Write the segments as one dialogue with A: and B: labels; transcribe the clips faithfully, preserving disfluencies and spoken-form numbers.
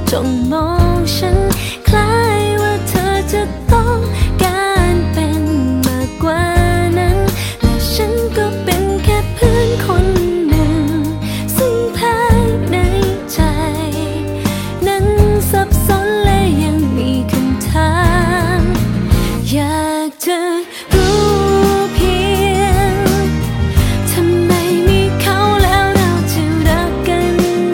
A: จงมองฉันคล้ายว่าเธอจะต้องการเป็นมากกว่านั้นและฉันก็เป็นแค่เพื่อนคนหนึ่งซึ่งภายในใจนั้นสับสนและยังมีคำถามอยากจะรู้เพียงทำไมมีเขาแล้วเราจะรักกันไหม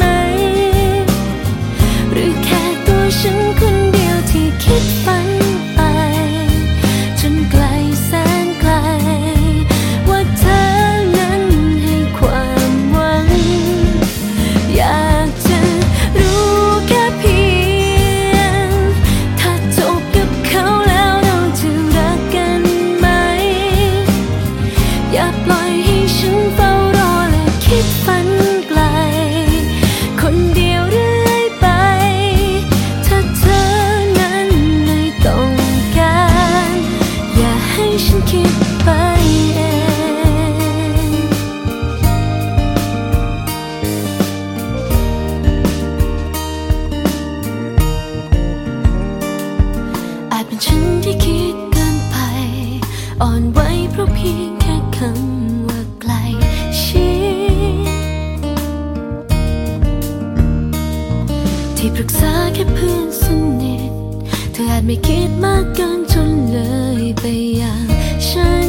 A: หรือแค่ตัวฉันคนเดียวที่คิดฝันไปจนไกลแสนไกลว่าเธอนั้นให้ความหวังอยากจะรู้แค่เพียงถ้าจบกับเขาแล้วเราจะรักกันไหมอย่าปล่อยให้ฉันเฝ้ารอและคิดฝันไกลคนเดียวเรื่อยไปถ้าเธอนั้นไม่ต้องการอย่าให้ฉันคิดไปเองอาจเป็นฉันที่คิดเกินไปอ่อนไหวเพราะเพียงแค่คำว่าไกลชิดที่ปรึกษาแค่เพื่อนสนิทเธออาจไม่คิดมากเกินจนเลยไปอย่างฉัน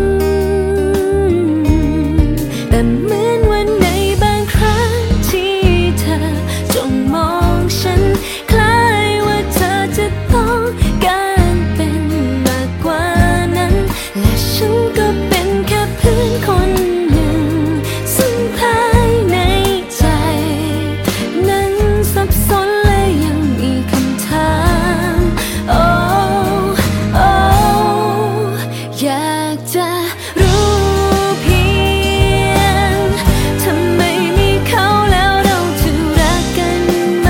A: แต่เหมือนวันในบางครั้งที่เธอจ้องมองฉันคล้ายว่าเธอจะต้องการเป็นมากกว่านั้นและฉันก็เป็นแค่เพื่อนคนหนึ่งซึ่งภายในใจนั้นสับสนและยังมีคำถามโอ้โอ้อยากจะรู้เพียงทำไมมีเขาแล้วเราจะรักกันไหม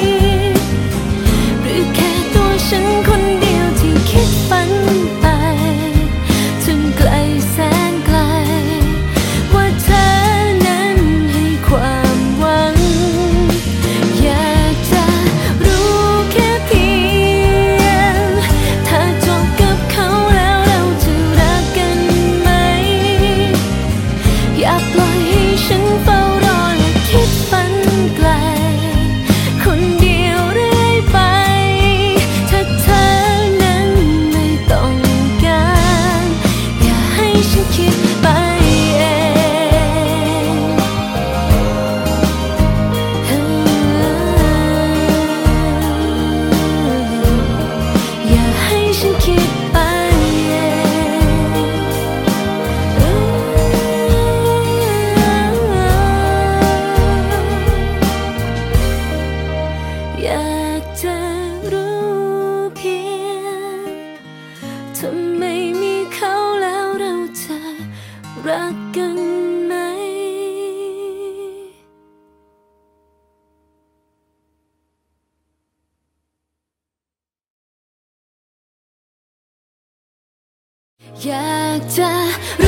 A: หรือแค่ตัวฉันคนเดียวที่คิดฝันไปถึงไกลแสนไกลว่าเธอนั้นให้ความหวังอยากจะรู้แค่เพียงถ้าจบกับเขาแล้วเราจะรักกันไหมอย่าปล่อยให้ฉันเฝ้ารอและคิดฝันไกลคนเดียวเรื่อยไปถ้าเธอนั้นไม่ต้องการอย่าให้ฉันคิดไปเองอย่าให้ฉันคิดไปเองอยากจะรู้เพียงทำไมมีเขาแล้วเราจะรักกันไหมอยากจะรู้